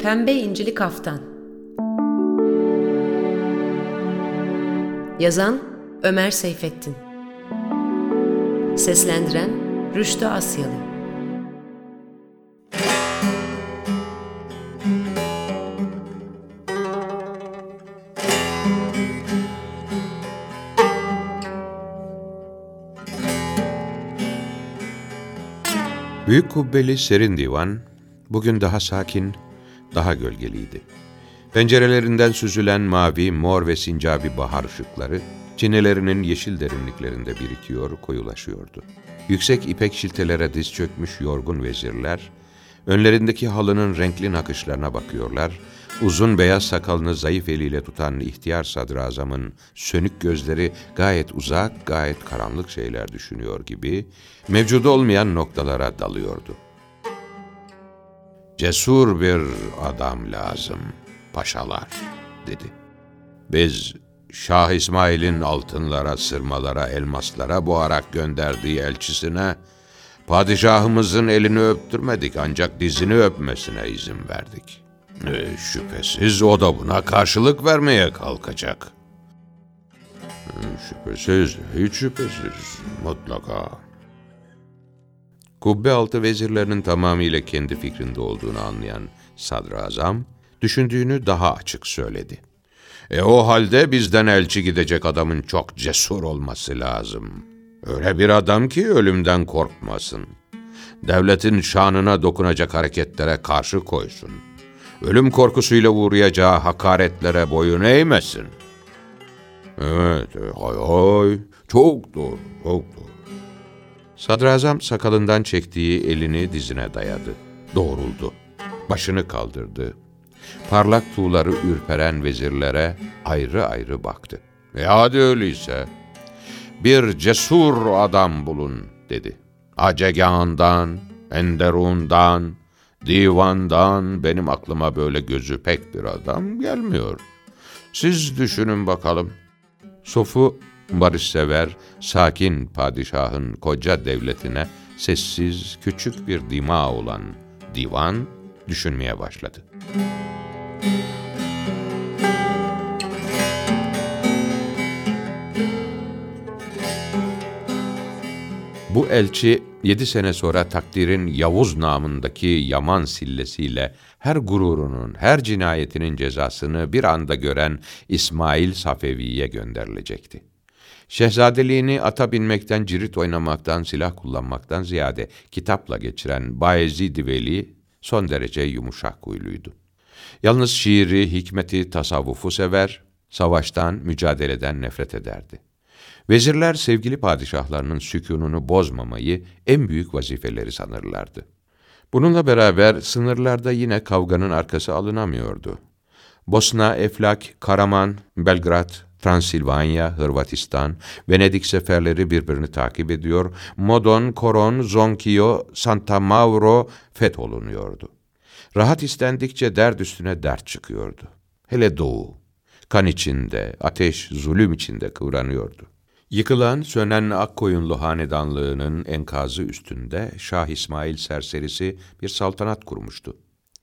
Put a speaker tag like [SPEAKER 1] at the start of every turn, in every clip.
[SPEAKER 1] Pembe İncili Kaftan. Yazan Ömer Seyfettin. Seslendiren Rüştü Asyalı.
[SPEAKER 2] Büyük kubbeli serin divan, bugün daha sakin, daha gölgeliydi. Pencerelerinden süzülen mavi, mor ve sincabi bahar ışıkları, çinelerinin yeşil derinliklerinde birikiyor, koyulaşıyordu. Yüksek ipek şiltelere diz çökmüş yorgun vezirler, önlerindeki halının renkli nakışlarına bakıyorlar, uzun beyaz sakalını zayıf eliyle tutan ihtiyar sadrazamın sönük gözleri gayet uzak, gayet karanlık şeyler düşünüyor gibi, mevcudu olmayan noktalara dalıyordu. "Cesur bir adam lazım, paşalar," dedi. "Biz Şah İsmail'in altınlara, sırmalara, elmaslara boğarak gönderdiği elçisine, padişahımızın elini öptürmedik, ancak dizini öpmesine izin verdik. Şüphesiz o da buna karşılık vermeye kalkacak." "Şüphesiz, hiç şüphesiz, mutlaka." Kubbe altı vezirlerinin tamamıyla kendi fikrinde olduğunu anlayan sadrazam, düşündüğünü daha açık söyledi. O halde bizden elçi gidecek adamın çok cesur olması lazım. Öyle bir adam ki ölümden korkmasın. Devletin şanına dokunacak hareketlere karşı koysun. Ölüm korkusuyla uğrayacağı hakaretlere boyun eğmesin." "Evet, hay, çok doğru, çok doğru." Sadrazam sakalından çektiği elini dizine dayadı. Doğruldu. Başını kaldırdı. Parlak tuğları ürperen vezirlere ayrı ayrı baktı. "Hadi öyleyse bir cesur adam bulun," dedi. "Acegan'dan, Enderun'dan, divandan benim aklıma böyle gözü pek bir adam gelmiyor. Siz düşünün bakalım." Sofu, barışsever, sakin padişahın koca devletine sessiz, küçük bir dima olan divan düşünmeye başladı. Bu elçi 7 sene sonra takdirin Yavuz namındaki yaman sillesiyle her gururunun, her cinayetinin cezasını bir anda gören İsmail Safevi'ye gönderilecekti. Şehzadeliğini ata binmekten, cirit oynamaktan, silah kullanmaktan ziyade kitapla geçiren Bayezid-i Veli son derece yumuşak huyluydu. Yalnız şiiri, hikmeti, tasavvufu sever, savaştan, mücadeleden nefret ederdi. Vezirler sevgili padişahlarının sükûnunu bozmamayı en büyük vazifeleri sanırlardı. Bununla beraber sınırlarda yine kavganın arkası alınamıyordu. Bosna, Eflak, Karaman, Belgrad, Transilvanya, Hırvatistan, Venedik seferleri birbirini takip ediyor, Modon, Koron, Zonkio, Santa Mauro fetholunuyordu. Rahat istendikçe dert üstüne dert çıkıyordu. Hele Doğu, kan içinde, ateş, zulüm içinde kıvranıyordu. Yıkılan, sönen Akkoyunlu hanedanlığının enkazı üstünde Şah İsmail serserisi bir saltanat kurmuştu.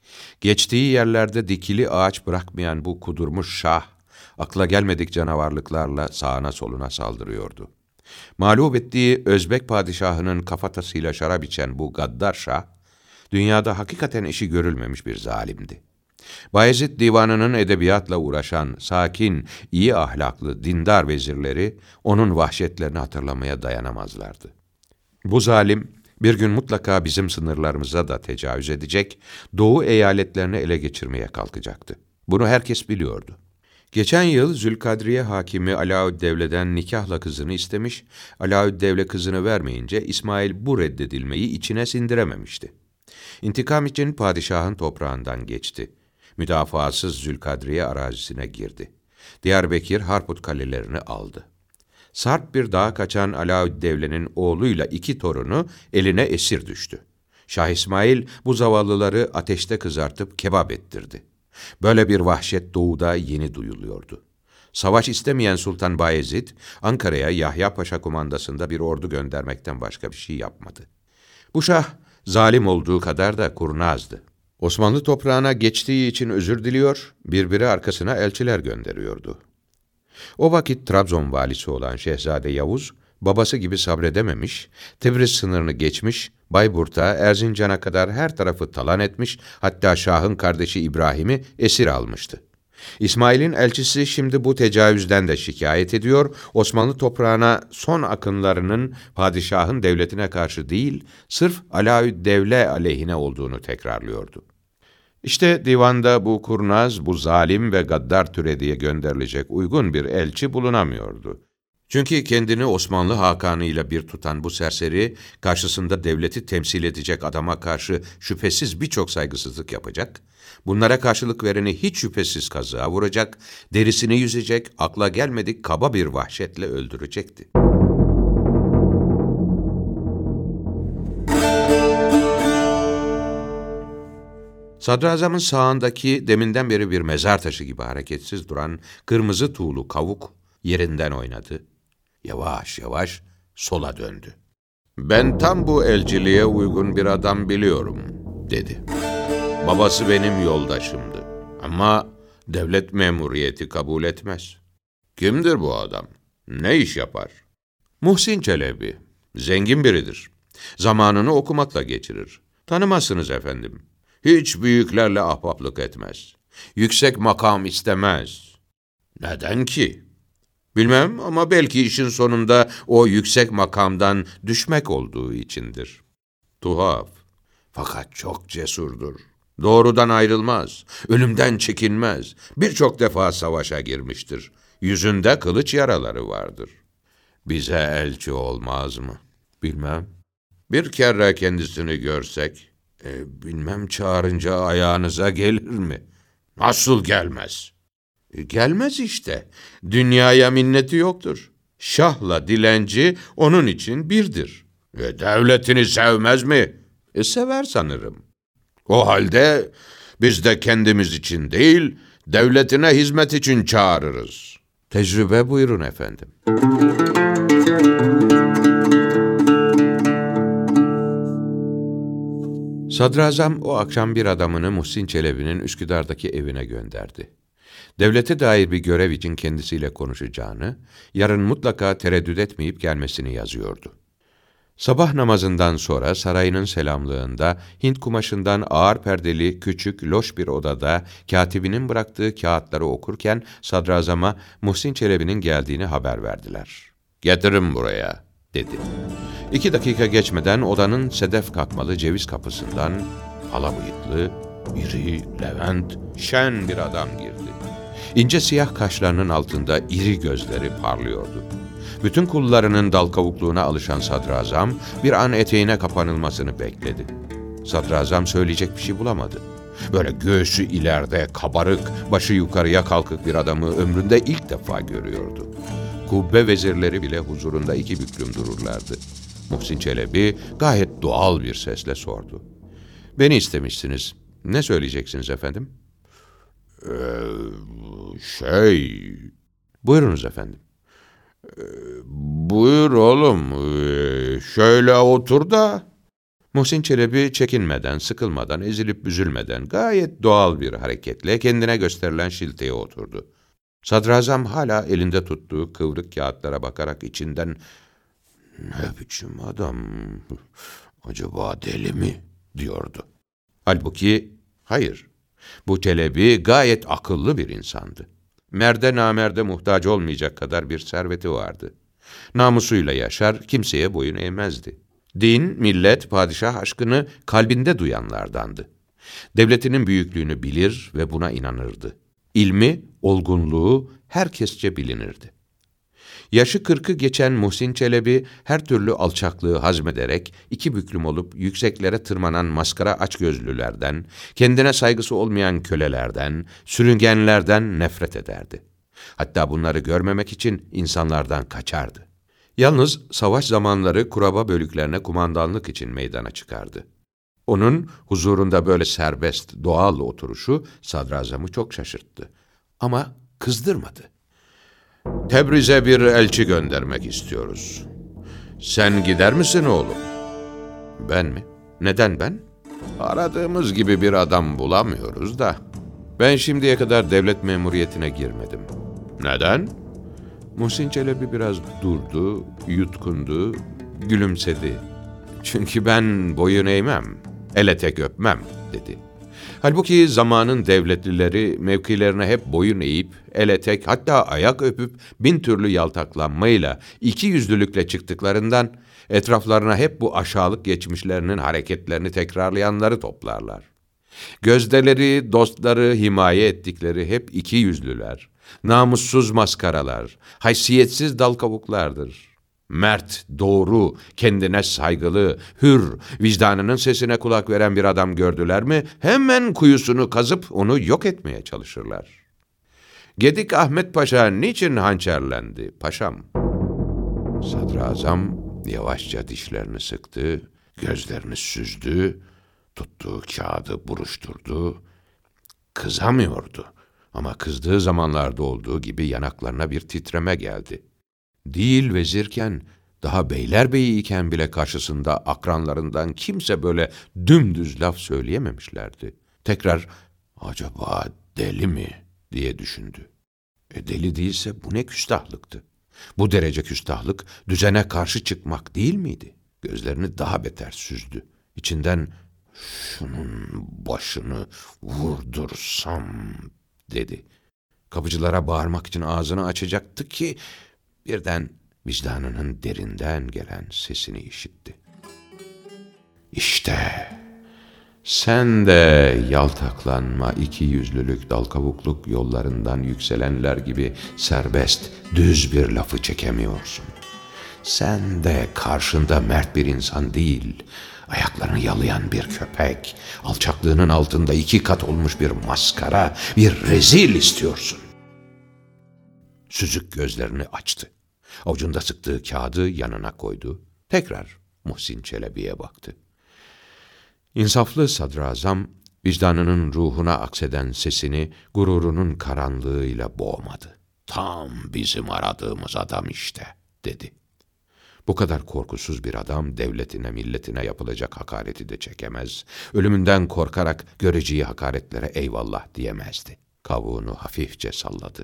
[SPEAKER 2] Geçtiği yerlerde dikili ağaç bırakmayan bu kudurmuş şah, akla gelmedik canavarlıklarla sağına soluna saldırıyordu. Mağlup ettiği Özbek padişahının kafatasıyla şarap içen bu gaddar şah, dünyada hakikaten eşi görülmemiş bir zalimdi. Bayezid divanının edebiyatla uğraşan, sakin, iyi ahlaklı, dindar vezirleri onun vahşetlerini hatırlamaya dayanamazlardı. Bu zalim bir gün mutlaka bizim sınırlarımıza da tecavüz edecek, Doğu eyaletlerini ele geçirmeye kalkacaktı. Bunu herkes biliyordu. Geçen yıl Zülkadriye hakimi Alaüddevle'den nikahla kızını istemiş, Alaüddevle kızını vermeyince İsmail bu reddedilmeyi içine sindirememişti. İntikam için padişahın toprağından geçti. Müdafaasız Zülkadriye arazisine girdi. Diyarbekir, Harput kalelerini aldı. Sarp bir dağa kaçan Alaüddevle'nin oğluyla 2 torunu eline esir düştü. Şah İsmail bu zavallıları ateşte kızartıp kebap ettirdi. Böyle bir vahşet doğuda yeni duyuluyordu. Savaş istemeyen Sultan Bayezid, Ankara'ya Yahya Paşa kumandasında bir ordu göndermekten başka bir şey yapmadı. Bu şah, zalim olduğu kadar da kurnazdı. Osmanlı toprağına geçtiği için özür diliyor, birbiri arkasına elçiler gönderiyordu. O vakit Trabzon valisi olan Şehzade Yavuz, babası gibi sabredememiş, Tebriz sınırını geçmiş, Bayburt'a, Erzincan'a kadar her tarafı talan etmiş, hatta Şah'ın kardeşi İbrahim'i esir almıştı. İsmail'in elçisi şimdi bu tecavüzden de şikayet ediyor, Osmanlı toprağına son akınlarının padişahın devletine karşı değil, sırf Alaüddevle aleyhine olduğunu tekrarlıyordu. İşte divanda bu kurnaz, bu zalim ve gaddar türediye gönderilecek uygun bir elçi bulunamıyordu. Çünkü kendini Osmanlı Hakanı'yla bir tutan bu serseri, karşısında devleti temsil edecek adama karşı şüphesiz birçok saygısızlık yapacak, bunlara karşılık vereni hiç şüphesiz kazığa vuracak, derisini yüzecek, akla gelmedik kaba bir vahşetle öldürecekti. Sadrazamın sağındaki deminden beri bir mezar taşı gibi hareketsiz duran kırmızı tuğlu kavuk yerinden oynadı. Yavaş yavaş sola döndü. "Ben tam bu elçiliğe uygun bir adam biliyorum," dedi. "Babası benim yoldaşımdı ama devlet memuriyeti kabul etmez." "Kimdir bu adam? Ne iş yapar?" "Muhsin Çelebi. Zengin biridir. Zamanını okumakla geçirir. Tanımazsınız efendim. Hiç büyüklerle ahbaplık etmez. Yüksek makam istemez." "Neden ki?" "Bilmem ama belki işin sonunda o yüksek makamdan düşmek olduğu içindir." "Tuhaf. Fakat çok cesurdur. Doğrudan ayrılmaz. Ölümden çekinmez. Birçok defa savaşa girmiştir. Yüzünde kılıç yaraları vardır." "Bize elçi olmaz mı?" "Bilmem. Bir kere kendisini görsek." Bilmem, çağırınca ayağınıza gelir mi?" "Nasıl gelmez?" Gelmez işte. Dünyaya minneti yoktur. Şahla dilenci onun için birdir." Devletini sevmez mi?" Sever sanırım." "O halde biz de kendimiz için değil, devletine hizmet için çağırırız." "Tecrübe buyurun efendim." Sadrazam o akşam bir adamını Muhsin Çelebi'nin Üsküdar'daki evine gönderdi. Devlete dair bir görev için kendisiyle konuşacağını, yarın mutlaka tereddüt etmeyip gelmesini yazıyordu. Sabah namazından sonra sarayının selamlığında Hint kumaşından ağır perdeli küçük loş bir odada katibinin bıraktığı kağıtları okurken sadrazama Muhsin Çelebi'nin geldiğini haber verdiler. "Getirin buraya," dedi. 2 dakika geçmeden odanın sedef kakmalı ceviz kapısından alabıyıklı, iri, levent, şen bir adam girdi. İnce siyah kaşlarının altında iri gözleri parlıyordu. Bütün kullarının dal kavukluğuna alışan sadrazam bir an eteğine kapanılmasını bekledi. Sadrazam söyleyecek bir şey bulamadı. Böyle göğsü ileride, kabarık, başı yukarıya kalkık bir adamı ömründe ilk defa görüyordu. Kubbe vezirleri bile huzurunda 2 büklüm dururlardı. Muhsin Çelebi gayet doğal bir sesle sordu. "Beni istemişsiniz. Ne söyleyeceksiniz efendim?" "Buyurunuz efendim." "Buyur oğlum, şöyle otur da." Muhsin Çelebi çekinmeden, sıkılmadan, ezilip büzülmeden gayet doğal bir hareketle kendine gösterilen şilteye oturdu. Sadrazam hala elinde tuttuğu kıvrık kağıtlara bakarak içinden "Ne biçim adam, acaba deli mi?" diyordu. Halbuki hayır, bu Çelebi gayet akıllı bir insandı. Merde namerde muhtaç olmayacak kadar bir serveti vardı. Namusuyla yaşar, kimseye boyun eğmezdi. Din, millet, padişah aşkını kalbinde duyanlardandı. Devletinin büyüklüğünü bilir ve buna inanırdı. İlmi, olgunluğu herkesçe bilinirdi. Yaşı 40'ı geçen Muhsin Çelebi her türlü alçaklığı hazmederek 2 büklüm olup yükseklere tırmanan maskara açgözlülerden, kendine saygısı olmayan kölelerden, sürüngenlerden nefret ederdi. Hatta bunları görmemek için insanlardan kaçardı. Yalnız savaş zamanları kuraba bölüklerine kumandanlık için meydana çıkardı. Onun huzurunda böyle serbest, doğal oturuşu sadrazamı çok şaşırttı. Ama kızdırmadı. "Tebriz'e bir elçi göndermek istiyoruz. Sen gider misin oğlum?" "Ben mi? Neden ben?" Aradığımız gibi bir adam bulamıyoruz da. Ben şimdiye kadar devlet memuriyetine girmedim. Neden? Muhsin Çelebi biraz durdu, yutkundu, gülümsedi. Çünkü ben boyun eğmem, ele tek öpmem dedi. Halbuki zamanın devletlileri mevkilerine hep boyun eğip, ele tek hatta ayak öpüp bin türlü yaltaklanmayla, iki yüzlülükle çıktıklarından etraflarına hep bu aşağılık geçmişlerinin hareketlerini tekrarlayanları toplarlar. Gözdeleri, dostları, himaye ettikleri hep iki yüzlüler, namussuz maskaralar, haysiyetsiz dal kavuklardır. Mert, doğru, kendine saygılı, hür, vicdanının sesine kulak veren bir adam gördüler mi, hemen kuyusunu kazıp onu yok etmeye çalışırlar. Gedik Ahmet Paşa niçin hançerlendi paşam? Sadrazam yavaşça dişlerini sıktı, gözlerini süzdü, tuttuğu kağıdı buruşturdu. Kızamıyordu ama kızdığı zamanlarda olduğu gibi yanaklarına bir titreme geldi. Değil vezirken, daha beylerbeyi iken bile karşısında akranlarından kimse böyle dümdüz laf söyleyememişlerdi. Tekrar, acaba deli mi diye düşündü. Deli değilse bu ne küstahlıktı? Bu derece küstahlık düzene karşı çıkmak değil miydi? Gözlerini daha beter süzdü. İçinden, şunun başını vurdursam dedi. Kapıcılara bağırmak için ağzını açacaktı ki birden vicdanının derinden gelen sesini işitti. İşte sen de yaltaklanma, iki yüzlülük, dal kavukluk yollarından yükselenler gibi serbest, düz bir lafı çekemiyorsun. Sen de karşında mert bir insan değil, ayaklarını yalayan bir köpek, alçaklığının altında iki kat olmuş bir maskara, bir rezil istiyorsun. Süzük gözlerini açtı. Avucunda sıktığı kağıdı yanına koydu. Tekrar Muhsin Çelebi'ye baktı. İnsaflı sadrazam, vicdanının ruhuna akseden sesini gururunun karanlığıyla boğmadı. Tam bizim aradığımız adam işte, dedi. Bu kadar korkusuz bir adam devletine, milletine yapılacak hakareti de çekemez. Ölümünden korkarak göreceği hakaretlere eyvallah diyemezdi. Kavuğunu hafifçe salladı.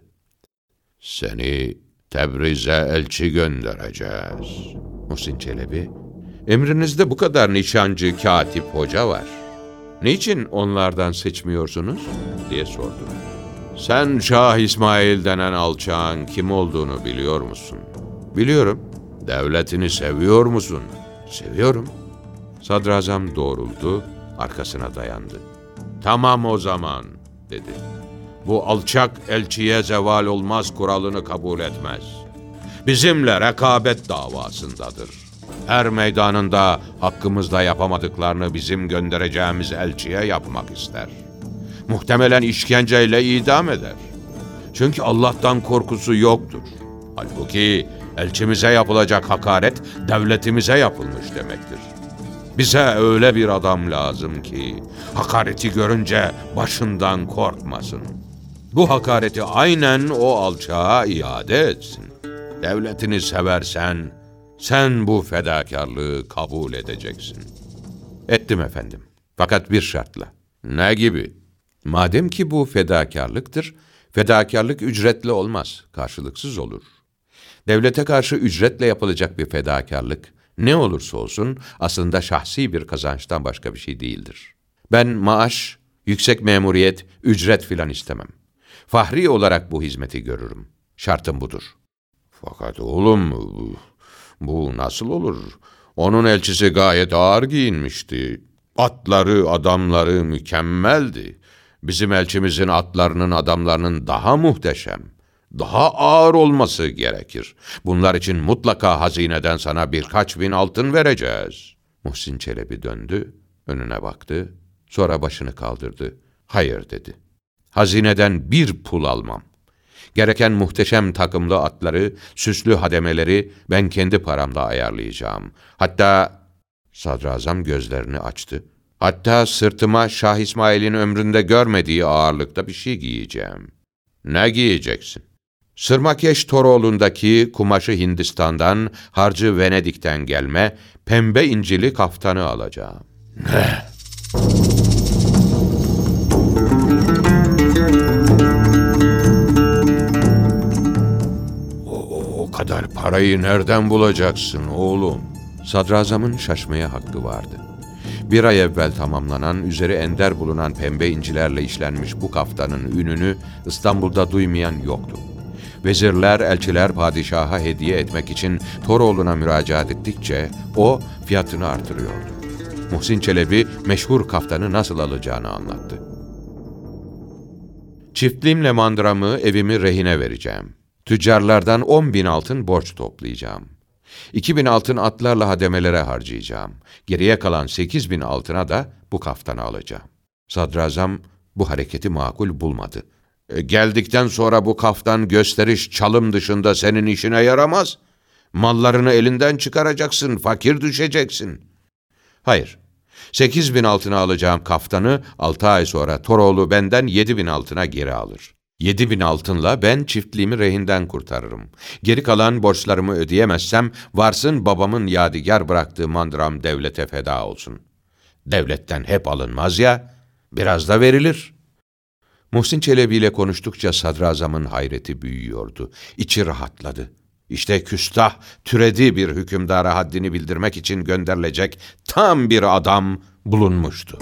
[SPEAKER 2] Seni Tebriz'e elçi göndereceğiz. Muhsin Çelebi, emrinizde bu kadar nişancı, katip, hoca var. Niçin onlardan seçmiyorsunuz? Diye sordu. Sen Şah İsmail denen alçağın kim olduğunu biliyor musun? Biliyorum. Devletini seviyor musun? Seviyorum. Sadrazam doğruldu, arkasına dayandı. Tamam o zaman, dedi. Bu alçak elçiye zeval olmaz kuralını kabul etmez. Bizimle rekabet davasındadır. Her meydanında hakkımızda yapamadıklarını bizim göndereceğimiz elçiye yapmak ister. Muhtemelen işkenceyle idam eder. Çünkü Allah'tan korkusu yoktur. Halbuki elçimize yapılacak hakaret devletimize yapılmış demektir. Bize öyle bir adam lazım ki hakareti görünce başından korkmasın. Bu hakareti aynen o alçağa iade etsin. Devletini seversen sen bu fedakarlığı kabul edeceksin. Ettim efendim. Fakat bir şartla. Ne gibi? Madem ki bu fedakarlıktır, fedakarlık ücretli olmaz, karşılıksız olur. Devlete karşı ücretle yapılacak bir fedakarlık, ne olursa olsun aslında şahsi bir kazançtan başka bir şey değildir. Ben maaş, yüksek memuriyet, ücret filan istemem. Fahri olarak bu hizmeti görürüm. Şartım budur. Fakat oğlum, bu nasıl olur? Onun elçisi gayet ağır giyinmişti. Atları, adamları mükemmeldi. Bizim elçimizin atlarının, adamlarının daha muhteşem, daha ağır olması gerekir. Bunlar için mutlaka hazineden sana birkaç bin altın vereceğiz. Muhsin Çelebi döndü, önüne baktı, sonra başını kaldırdı. Hayır dedi. Hazineden bir pul almam. Gereken muhteşem takımlı atları, süslü hademeleri ben kendi paramla ayarlayacağım. Hatta sadrazam gözlerini açtı. Hatta sırtıma Şah İsmail'in ömründe görmediği ağırlıkta bir şey giyeceğim. Ne giyeceksin? Sırmakeş Toroğlu'ndaki kumaşı Hindistan'dan, harcı Venedik'ten gelme pembe incili kaftanı alacağım. Ne? O kadar parayı nereden bulacaksın oğlum? Sadrazamın şaşmaya hakkı vardı. Bir ay evvel tamamlanan, üzeri ender bulunan pembe incilerle işlenmiş bu kaftanın ününü İstanbul'da duymayan yoktu. Vezirler, elçiler padişaha hediye etmek için Toroğlu'na müracaat ettikçe o fiyatını artırıyordu. Muhsin Çelebi meşhur kaftanı nasıl alacağını anlattı. Çiftliğimle mandıramı, evimi rehine vereceğim. Tüccarlardan 10.000 altın borç toplayacağım. 2.000 altın atlarla hademelere harcayacağım. Geriye kalan 8.000 altına da bu kaftanı alacağım. Sadrazam bu hareketi makul bulmadı. Geldikten sonra bu kaftan gösteriş, çalım dışında senin işine yaramaz. Mallarını elinden çıkaracaksın, fakir düşeceksin. Hayır, 8.000 altına alacağım kaftanı 6 ay sonra Toroğlu benden 7.000 altına geri alır. 7.000 altınla ben çiftliğimi rehinden kurtarırım. Geri kalan borçlarımı ödeyemezsem varsın babamın yadigar bıraktığı mandıram devlete feda olsun. Devletten hep alınmaz ya, biraz da verilir. Muhsin Çelebi ile konuştukça sadrazamın hayreti büyüyordu. İçi rahatladı. İşte küstah, türedi bir hükümdara haddini bildirmek için gönderilecek tam bir adam bulunmuştu.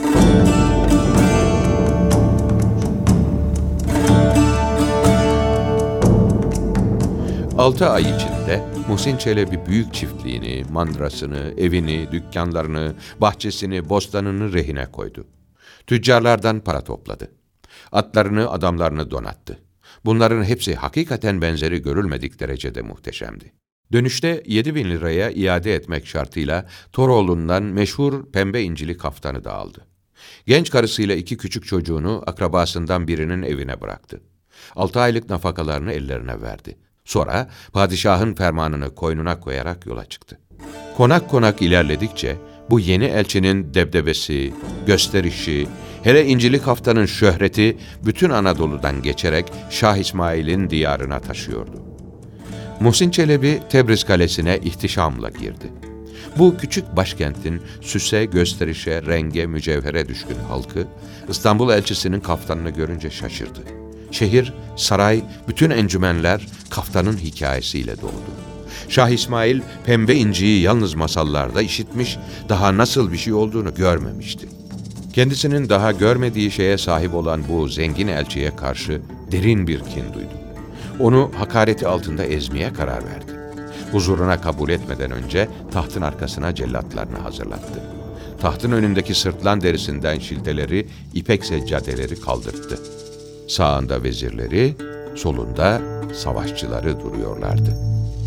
[SPEAKER 2] Altı ay içinde Muhsin Çelebi büyük çiftliğini, mandırasını, evini, dükkanlarını, bahçesini, bostanını rehine koydu. Tüccarlardan para topladı. Atlarını, adamlarını donattı. Bunların hepsi hakikaten benzeri görülmedik derecede muhteşemdi. Dönüşte 7.000 liraya iade etmek şartıyla Toroğlu'ndan meşhur pembe incili kaftanı da aldı. Genç karısıyla 2 küçük çocuğunu akrabasından birinin evine bıraktı. 6 aylık nafakalarını ellerine verdi. Sonra padişahın fermanını koynuna koyarak yola çıktı. Konak konak ilerledikçe bu yeni elçinin debdebesi, gösterişi, hele incili kaftanın şöhreti bütün Anadolu'dan geçerek Şah İsmail'in diyarına taşıyordu. Muhsin Çelebi Tebriz Kalesi'ne ihtişamla girdi. Bu küçük başkentin süse, gösterişe, renge, mücevhere düşkün halkı İstanbul elçisinin kaftanını görünce şaşırdı. Şehir, saray, bütün encümenler kaftanın hikayesiyle doldu. Şah İsmail pembe inciyi yalnız masallarda işitmiş, daha nasıl bir şey olduğunu görmemişti. Kendisinin daha görmediği şeye sahip olan bu zengin elçiye karşı derin bir kin duydu. Onu hakareti altında ezmeye karar verdi. Huzuruna kabul etmeden önce tahtın arkasına cellatlarını hazırlattı. Tahtın önündeki sırtlan derisinden şilteleri, ipek seccadeleri kaldırttı. Sağında vezirleri, solunda savaşçıları duruyorlardı.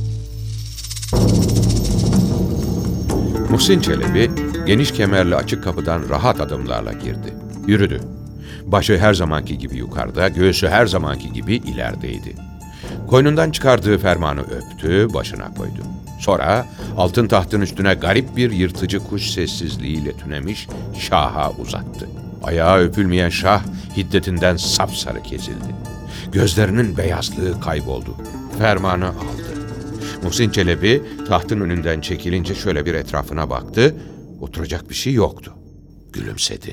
[SPEAKER 2] Muhsin Çelebi geniş kemerli açık kapıdan rahat adımlarla girdi. Yürüdü. Başı her zamanki gibi yukarıda, göğsü her zamanki gibi ilerideydi. Koynundan çıkardığı fermanı öptü, başına koydu. Sonra altın tahtın üstüne garip bir yırtıcı kuş sessizliğiyle tünemiş Şah'a uzattı. Ayağı öpülmeyen Şah hiddetinden sapsarı kesildi. Gözlerinin beyazlığı kayboldu. Fermanı aldı. Muhsin Çelebi tahtın önünden çekilince şöyle bir etrafına baktı. Oturacak bir şey yoktu. Gülümsedi.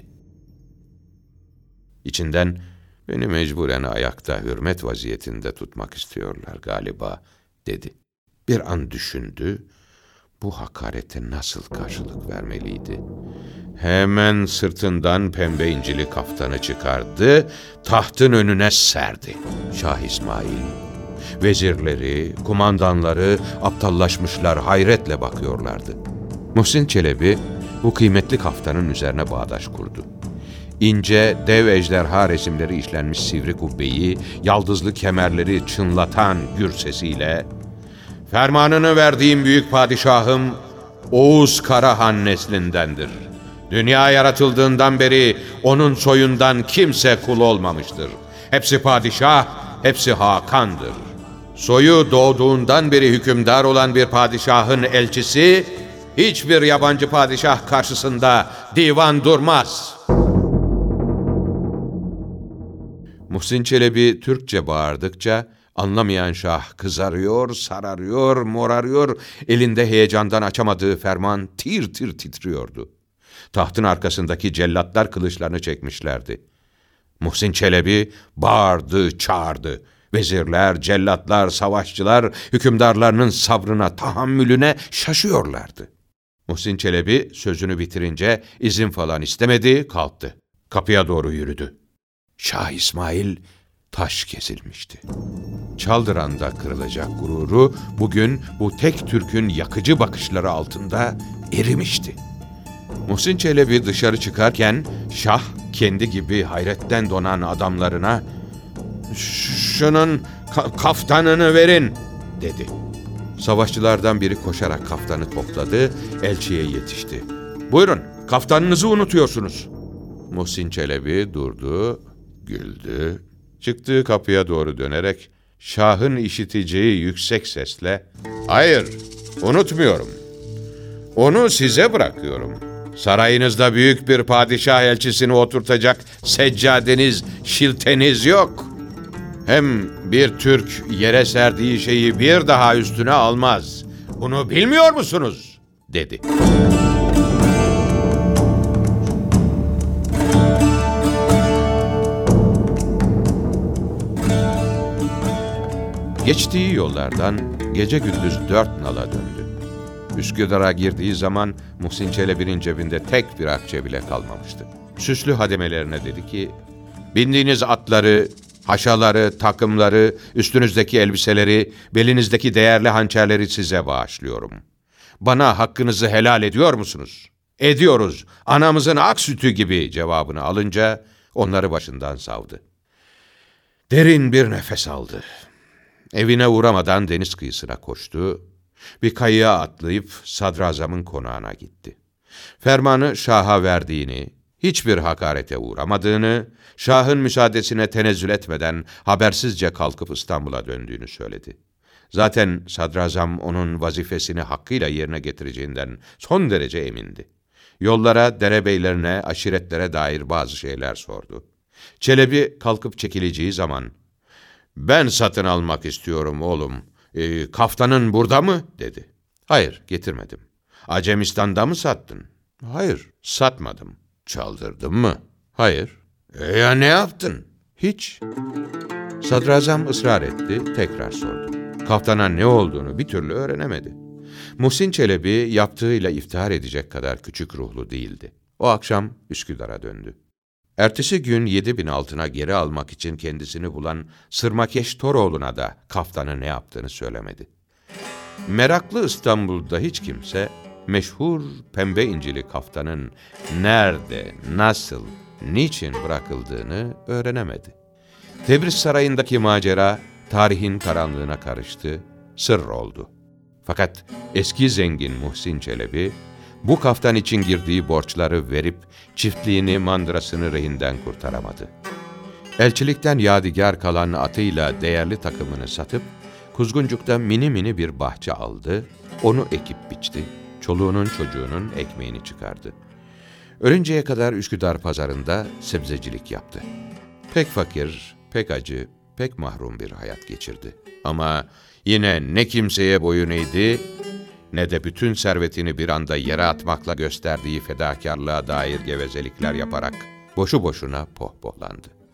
[SPEAKER 2] İçinden beni mecburen ayakta hürmet vaziyetinde tutmak istiyorlar galiba dedi. Bir an düşündü. Bu hakarete nasıl karşılık vermeliydi? Hemen sırtından pembe incili kaftanı çıkardı, tahtın önüne serdi. Şah İsmail, vezirleri, kumandanları aptallaşmışlar, hayretle bakıyorlardı. Muhsin Çelebi bu kıymetli kaftanın üzerine bağdaş kurdu. İnce, dev ejderha resimleri işlenmiş sivri kubbeyi, yaldızlı kemerleri çınlatan gür sesiyle "Fermanını verdiğim büyük padişahım Oğuz Karahan neslindendir. Dünya yaratıldığından beri onun soyundan kimse kul olmamıştır. Hepsi padişah, hepsi hakandır. Soyu doğduğundan beri hükümdar olan bir padişahın elçisi, hiçbir yabancı padişah karşısında divan durmaz." Muhsin Çelebi Türkçe bağırdıkça anlamayan Şah kızarıyor, sararıyor, morarıyor, elinde heyecandan açamadığı ferman tir tir titriyordu. Tahtın arkasındaki cellatlar kılıçlarını çekmişlerdi. Muhsin Çelebi bağırdı, çağırdı. Vezirler, cellatlar, savaşçılar hükümdarlarının sabrına, tahammülüne şaşıyorlardı. Muhsin Çelebi sözünü bitirince izin falan istemedi, kalktı. Kapıya doğru yürüdü. Şah İsmail taş kesilmişti. Çaldıran'da kırılacak gururu bugün bu tek Türk'ün yakıcı bakışları altında erimişti. Muhsin Çelebi dışarı çıkarken şah kendi gibi hayretten donan adamlarına "Şunun kaftanını verin," dedi. Savaşçılardan biri koşarak kaftanı topladı, elçiye yetişti. "Buyurun, kaftanınızı unutuyorsunuz." Muhsin Çelebi durdu, güldü. Çıktığı kapıya doğru dönerek şahın işiteceği yüksek sesle "Hayır, unutmuyorum. Onu size bırakıyorum. Sarayınızda büyük bir padişah elçisini oturtacak seccadeniz, şilteniz yok. Hem bir Türk yere serdiği şeyi bir daha üstüne almaz. Bunu bilmiyor musunuz?" dedi. Geçtiği yollardan gece gündüz 4 nala döndü. Üsküdar'a girdiği zaman Muhsin Çelebi'nin cebinde tek bir akçe bile kalmamıştı. Süslü hademelerine dedi ki, "Bindiğiniz atları, haşaları, takımları, üstünüzdeki elbiseleri, belinizdeki değerli hançerleri size bağışlıyorum. Bana hakkınızı helal ediyor musunuz?" "Ediyoruz, anamızın ak sütü gibi," cevabını alınca onları başından savdı. Derin bir nefes aldı. Evine uğramadan deniz kıyısına koştu. Bir kayığa atlayıp sadrazamın konağına gitti. Fermanı şaha verdiğini, hiçbir hakarete uğramadığını, şahın müsaadesine tenezzül etmeden habersizce kalkıp İstanbul'a döndüğünü söyledi. Zaten sadrazam onun vazifesini hakkıyla yerine getireceğinden son derece emindi. Yollara, derebeylerine, aşiretlere dair bazı şeyler sordu. Çelebi kalkıp çekileceği zaman, "Ben satın almak istiyorum oğlum. Kaftanın burada mı?" dedi. "Hayır, getirmedim." "Acemistan'da mı sattın?" "Hayır, satmadım." "Çaldırdın mı?" "Hayır." Ya ne yaptın?" "Hiç." Sadrazam ısrar etti, tekrar sordu. Kaftana ne olduğunu bir türlü öğrenemedi. Muhsin Çelebi yaptığıyla iftihar edecek kadar küçük ruhlu değildi. O akşam Üsküdar'a döndü. Ertesi gün 7.000 altına geri almak için kendisini bulan Sırmakeş Toroğlu'na da kaftanı ne yaptığını söylemedi. Meraklı İstanbul'da hiç kimse meşhur pembe incili kaftanın nerede, nasıl, niçin bırakıldığını öğrenemedi. Tebriz Sarayı'ndaki macera tarihin karanlığına karıştı, sır oldu. Fakat eski zengin Muhsin Çelebi, bu kaftan için girdiği borçları verip çiftliğini, mandırasını rehinden kurtaramadı. Elçilikten yadigar kalan atıyla değerli takımını satıp, Kuzguncuk'ta mini mini bir bahçe aldı, onu ekip biçti, çoluğunun çocuğunun ekmeğini çıkardı. Ölünceye kadar Üsküdar pazarında sebzecilik yaptı. Pek fakir, pek acı, pek mahrum bir hayat geçirdi. Ama yine ne kimseye boyun eğdi, ne de bütün servetini bir anda yere atmakla gösterdiği fedakarlığa dair gevezelikler yaparak boşu boşuna pohpohlandı.